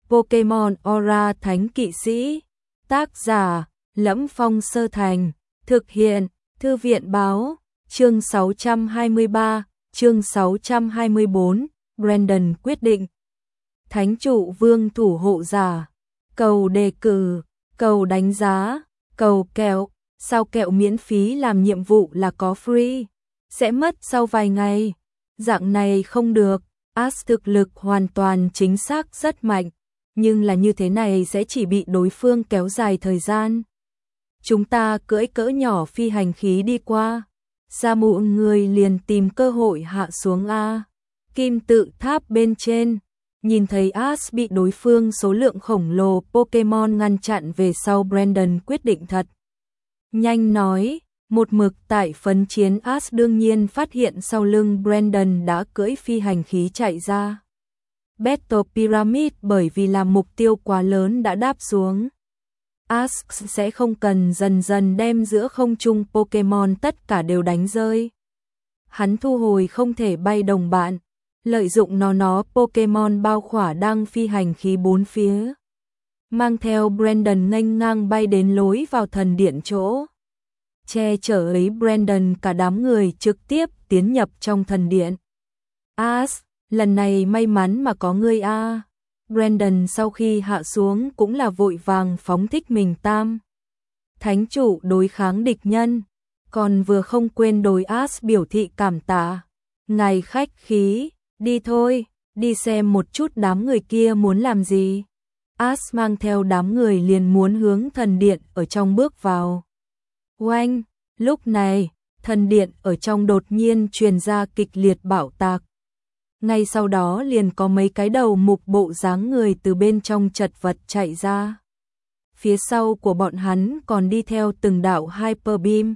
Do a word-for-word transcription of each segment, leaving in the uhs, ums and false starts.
Pokemon Aura Thánh Kỵ Sĩ. Tác giả: Lẫm Phong Sơ Thành. Thực hiện: Thư viện báo. Chương sáu trăm hai mươi ba, chương sáu trăm hai mươi bốn, Brandon quyết định. Thánh trụ vương thủ hộ giả. Cầu đề cử, cầu đánh giá, cầu kẹo. Sao kẹo miễn phí làm nhiệm vụ là có free? Sẽ mất sau vài ngày. Dạng này không được. Ash thực lực hoàn toàn chính xác rất mạnh, nhưng là như thế này sẽ chỉ bị đối phương kéo dài thời gian. Chúng ta cưỡi cỡ nhỏ phi hành khí đi qua. Sa mụ người liền tìm cơ hội hạ xuống A. Kim tự tháp bên trên. Nhìn thấy Ash bị đối phương số lượng khổng lồ Pokemon ngăn chặn về sau, Brandon quyết định thật nhanh nói. Một mực tại phấn chiến Ash đương nhiên phát hiện sau lưng Brandon đã cưỡi phi hành khí chạy ra. Battle Pyramid bởi vì là mục tiêu quá lớn đã đáp xuống. Ash sẽ không cần dần dần đem giữa không trung Pokemon tất cả đều đánh rơi. Hắn thu hồi không thể bay đồng bạn, lợi dụng nó nó Pokemon bao khỏa đang phi hành khí bốn phía. Mang theo Brandon nghênh ngang bay đến lối vào thần điện chỗ. Che chở lấy Brandon, cả đám người trực tiếp tiến nhập trong thần điện. Ash, lần này may mắn mà có ngươi a. Brandon sau khi hạ xuống cũng là vội vàng phóng thích mình tam thánh trụ đối kháng địch nhân, còn vừa không quên đối Ash biểu thị cảm tạ. Ngài khách khí, đi thôi, đi xem một chút đám người kia muốn làm gì. Ash mang theo đám người liền muốn hướng thần điện ở trong bước vào. Oanh, lúc này, thần điện ở trong đột nhiên truyền ra kịch liệt bạo tạc. Ngay sau đó liền có mấy cái đầu mục bộ dáng người từ bên trong chật vật chạy ra. Phía sau của bọn hắn còn đi theo từng đạo Hyper Beam.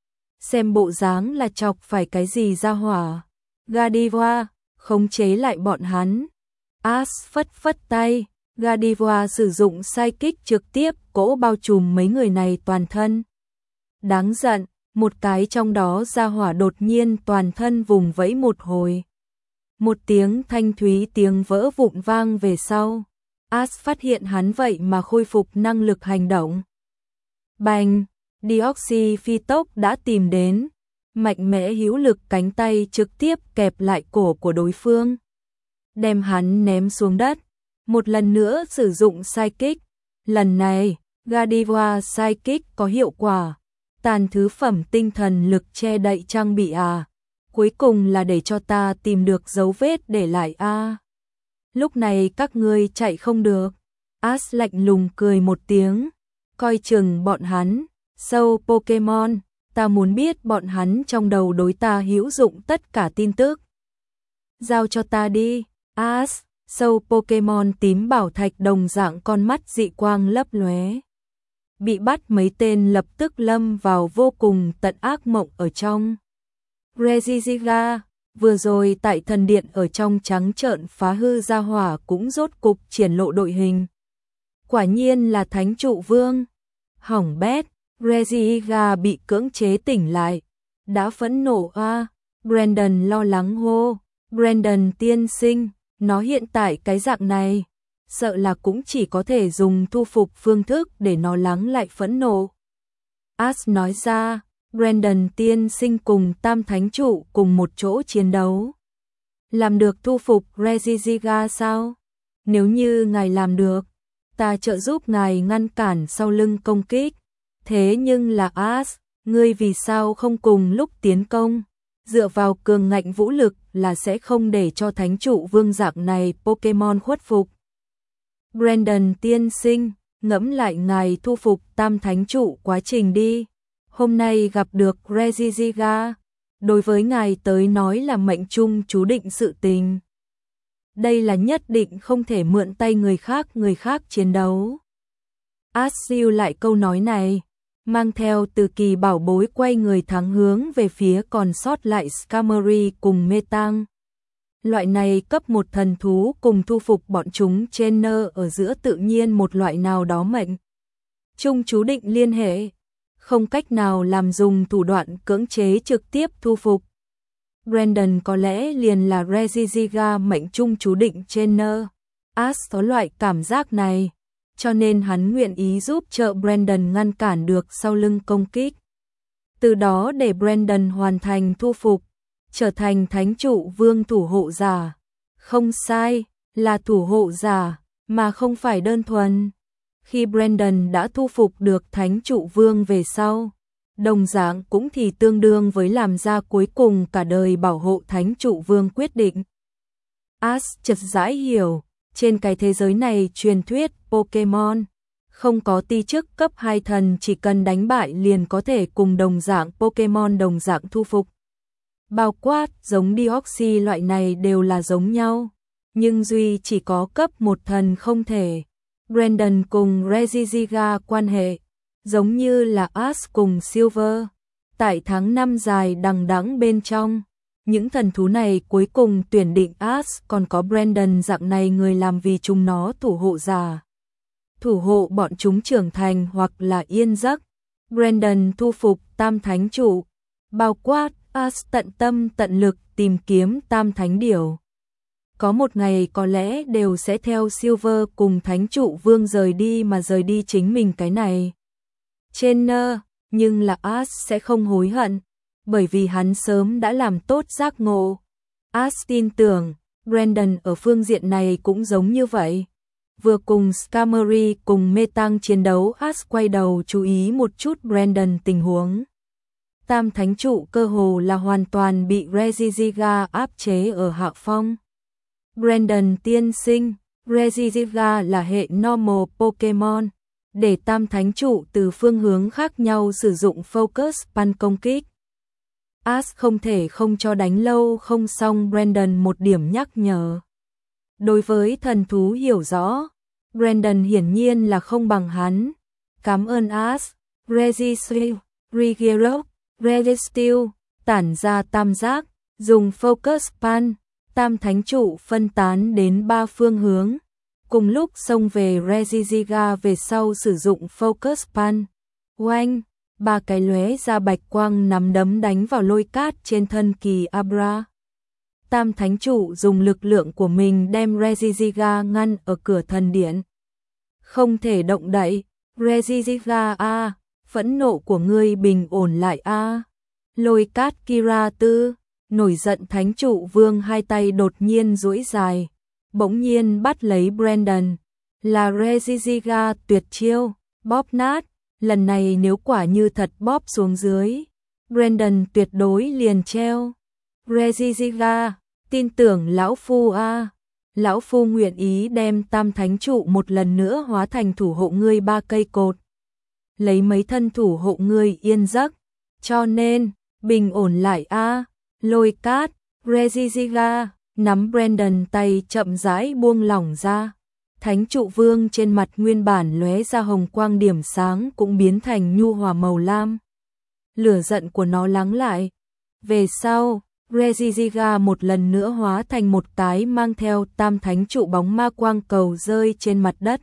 Xem bộ dáng là chọc phải cái gì ra hỏa. Gardevoir, khống chế lại bọn hắn. Ash phất phất tay, Gardevoir sử dụng Psychic trực tiếp cỗ bao trùm mấy người này toàn thân. Đáng giận, một cái trong đó ra hỏa đột nhiên toàn thân vùng vẫy một hồi. Một tiếng thanh thúy tiếng vỡ vụn vang về sau. Ash phát hiện hắn vậy mà khôi phục năng lực hành động. Bành, Deoxys phi tốc đã tìm đến. Mạnh mẽ hữu lực cánh tay trực tiếp kẹp lại cổ của đối phương, đem hắn ném xuống đất. Một lần nữa sử dụng Psychic. Lần này, Gardevoir Psychic có hiệu quả. Tàn thứ phẩm tinh thần lực che đậy trang bị à. Cuối cùng là để cho ta tìm được dấu vết để lại a. À. Lúc này các ngươi chạy không được. Ash lạnh lùng cười một tiếng, coi chừng bọn hắn. Sâu Pokemon, ta muốn biết bọn hắn trong đầu đối ta hữu dụng tất cả tin tức. Giao cho ta đi. Ash, sâu Pokemon tím bảo thạch đồng dạng con mắt dị quang lấp lóe. Bị bắt mấy tên lập tức lâm vào vô cùng tận ác mộng ở trong. Regigiga, vừa rồi tại thần điện ở trong trắng trợn phá hư gia hỏa cũng rốt cục triển lộ đội hình. Quả nhiên là thánh trụ vương. Hỏng bét, Regigiga bị cưỡng chế tỉnh lại. Đã phẫn nộ a. À. Brandon lo lắng hô. Brandon tiên sinh, nó hiện tại cái dạng này, sợ là cũng chỉ có thể dùng thu phục phương thức để nó lắng lại phẫn nộ. Ash nói ra. Brandon tiên sinh cùng tam thánh trụ cùng một chỗ chiến đấu. Làm được thu phục Regigiga sao? Nếu như ngài làm được, ta trợ giúp ngài ngăn cản sau lưng công kích. Thế nhưng là Ash, ngươi vì sao không cùng lúc tiến công? Dựa vào cường ngạnh vũ lực là sẽ không để cho thánh trụ vương dạng này Pokemon khuất phục. Brandon tiên sinh, ngẫm lại ngài thu phục tam thánh trụ quá trình đi. Hôm nay gặp được Regigiga, đối với ngài tới nói là mệnh trung chú định sự tình. Đây là nhất định không thể mượn tay người khác người khác chiến đấu. Ash siêu lại câu nói này, mang theo từ kỳ bảo bối quay người thắng hướng về phía còn sót lại Skarmory cùng Metang. Loại này cấp một thần thú cùng thu phục bọn chúng trainer ở giữa tự nhiên một loại nào đó mệnh trung chú định liên hệ. Không cách nào làm dùng thủ đoạn cưỡng chế trực tiếp thu phục. Brandon có lẽ liền là Regigiga mệnh trung chú định trainer. Ash có loại cảm giác này, cho nên hắn nguyện ý giúp trợ Brandon ngăn cản được sau lưng công kích. Từ đó để Brandon hoàn thành thu phục, trở thành thánh trụ vương thủ hộ giả. Không sai, là thủ hộ giả, mà không phải đơn thuần. Khi Brandon đã thu phục được thánh trụ vương về sau, đồng dạng cũng thì tương đương với làm ra cuối cùng cả đời bảo hộ thánh trụ vương quyết định. Ash chợt rãi hiểu, trên cái thế giới này truyền thuyết Pokemon, không có ti chức cấp hai thần chỉ cần đánh bại liền có thể cùng đồng dạng Pokemon đồng dạng thu phục. Bao quát giống Deoxys loại này đều là giống nhau, nhưng duy chỉ có cấp một thần không thể. Brandon cùng Regigiga quan hệ, giống như là Ash cùng Silver. Tại tháng năm dài đằng đẵng bên trong, những thần thú này cuối cùng tuyển định Ash còn có Brandon dạng này người làm vì chúng nó thủ hộ giả. Thủ hộ bọn chúng trưởng thành hoặc là yên giấc. Brandon thu phục tam thánh trụ, bao quát Ash tận tâm tận lực tìm kiếm tam thánh điểu. Có một ngày có lẽ đều sẽ theo Silver cùng thánh trụ vương rời đi mà rời đi chính mình cái này. Trên nơ, nhưng là Ash sẽ không hối hận, bởi vì hắn sớm đã làm tốt giác ngộ. Ash tin tưởng, Brandon ở phương diện này cũng giống như vậy. Vừa cùng Skarmory cùng Metang chiến đấu, Ash quay đầu chú ý một chút Brandon tình huống. Tam thánh trụ cơ hồ là hoàn toàn bị Regigiga áp chế ở hạ phong. Brandon tiên sinh, Regigiga là hệ normal Pokemon, để tam thánh trụ từ phương hướng khác nhau sử dụng focus pan công kích. Ash không thể không cho đánh lâu không xong Brandon một điểm nhắc nhở. Đối với thần thú hiểu rõ, Brandon hiển nhiên là không bằng hắn. Cảm ơn Ash, Regigiga, Regirock, Registeel, tản ra tam giác, dùng focus pan, tam thánh trụ phân tán đến ba phương hướng. Cùng lúc xông về Regigiga về sau sử dụng focus pan. Oanh, ba cái lóe ra bạch quang nắm đấm đánh vào lôi cát trên thân kỳ Abra. Tam thánh trụ dùng lực lượng của mình đem Regigiga ngăn ở cửa thần điện. Không thể động đậy, Regigiga a, phẫn nộ của ngươi bình ổn lại a. Lôi cát Kira tư, nổi giận thánh trụ vương hai tay đột nhiên duỗi dài, bỗng nhiên bắt lấy Brandon, là Regigiga tuyệt chiêu, bóp nát. Lần này nếu quả như thật bóp xuống dưới, Brandon tuyệt đối liền treo. Regigiga, tin tưởng lão phu a, lão phu nguyện ý đem tam thánh trụ một lần nữa hóa thành thủ hộ ngươi ba cây cột, lấy mấy thân thủ hộ ngươi yên giấc, cho nên bình ổn lại a. Lôi cát, Regigiga nắm Brandon tay chậm rãi buông lỏng ra. Thánh trụ vương trên mặt nguyên bản lóe ra hồng quang điểm sáng cũng biến thành nhu hòa màu lam. Lửa giận của nó lắng lại. Về sau, Regigiga một lần nữa hóa thành một cái mang theo tam thánh trụ bóng ma quang cầu rơi trên mặt đất.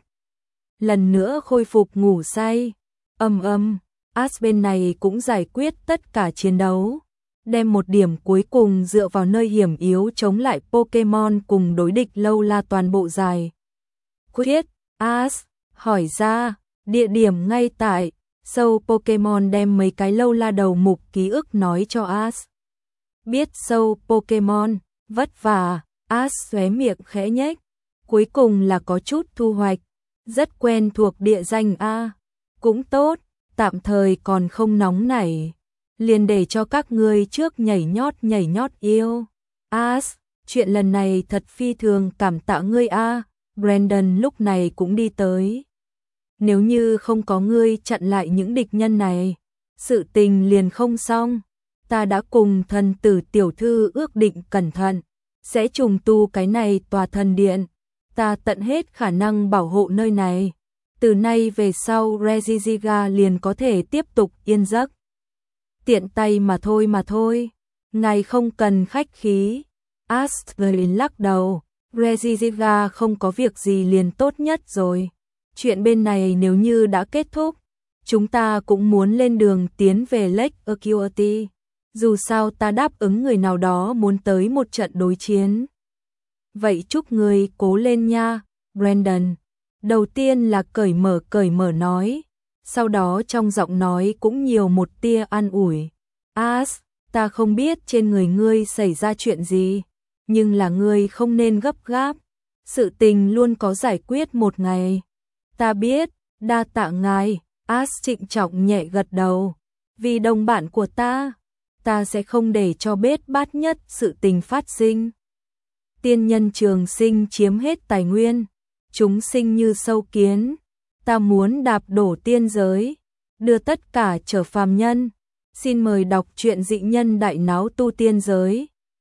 Lần nữa khôi phục ngủ say. Âm âm, Ash bên này cũng giải quyết tất cả chiến đấu. Đem một điểm cuối cùng dựa vào nơi hiểm yếu chống lại Pokemon cùng đối địch lâu la toàn bộ dài. Quyết, Ash, hỏi ra, địa điểm ngay tại, sâu Pokemon đem mấy cái lâu la đầu mục ký ức nói cho Ash. Biết sâu Pokemon, vất vả, Ash xóe miệng khẽ nhếch, cuối cùng là có chút thu hoạch, rất quen thuộc địa danh a, cũng tốt, tạm thời còn không nóng nảy, liền để cho các ngươi trước nhảy nhót nhảy nhót yêu. Ash, chuyện lần này thật phi thường cảm tạ ngươi a. Brandon lúc này cũng đi tới. Nếu như không có ngươi chặn lại những địch nhân này, sự tình liền không xong. Ta đã cùng thần tử tiểu thư ước định cẩn thận, sẽ trùng tu cái này tòa thần điện. Ta tận hết khả năng bảo hộ nơi này. Từ nay về sau Regigiga liền có thể tiếp tục yên giấc. Tiện tay mà thôi mà thôi. Ngài không cần khách khí. Astrid lắc đầu. Regigiga không có việc gì liền tốt nhất rồi. Chuyện bên này nếu như đã kết thúc, chúng ta cũng muốn lên đường tiến về Lake Acuity. Dù sao ta đáp ứng người nào đó muốn tới một trận đối chiến. Vậy chúc người cố lên nha. Brandon. Đầu tiên là cởi mở cởi mở nói, sau đó trong giọng nói cũng nhiều một tia an ủi. As, ta không biết trên người ngươi xảy ra chuyện gì, nhưng là ngươi không nên gấp gáp, sự tình luôn có giải quyết một ngày. Ta biết, đa tạ ngài. As trịnh trọng nhẹ gật đầu. Vì đồng bạn của ta, ta sẽ không để cho bết bát nhất sự tình phát sinh. Tiên nhân trường sinh chiếm hết tài nguyên, chúng sinh như sâu kiến, ta muốn đạp đổ tiên giới, đưa tất cả trở phàm nhân. Xin mời đọc truyện Dị Nhân Đại Náo Tu Tiên Giới.